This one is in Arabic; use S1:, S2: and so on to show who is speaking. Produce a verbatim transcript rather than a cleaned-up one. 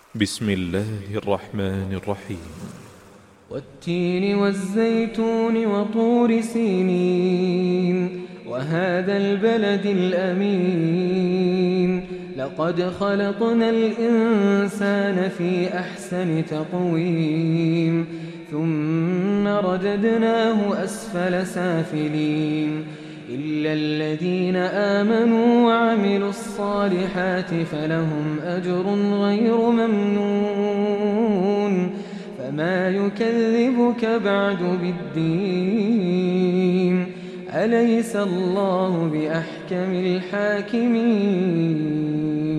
S1: بسم الله الرحمن الرحيم.
S2: والتين والزيتون وطور سينين وهذا البلد الأمين لقد خلقنا الإنسان في أحسن تقويم ثم رددناه أسفل سافلين إلا الذين آمنوا وعملوا الصالحات فلهم أجر غير ممنون فما يكذبك بعد بالدين أليس الله بأحكم الحاكمين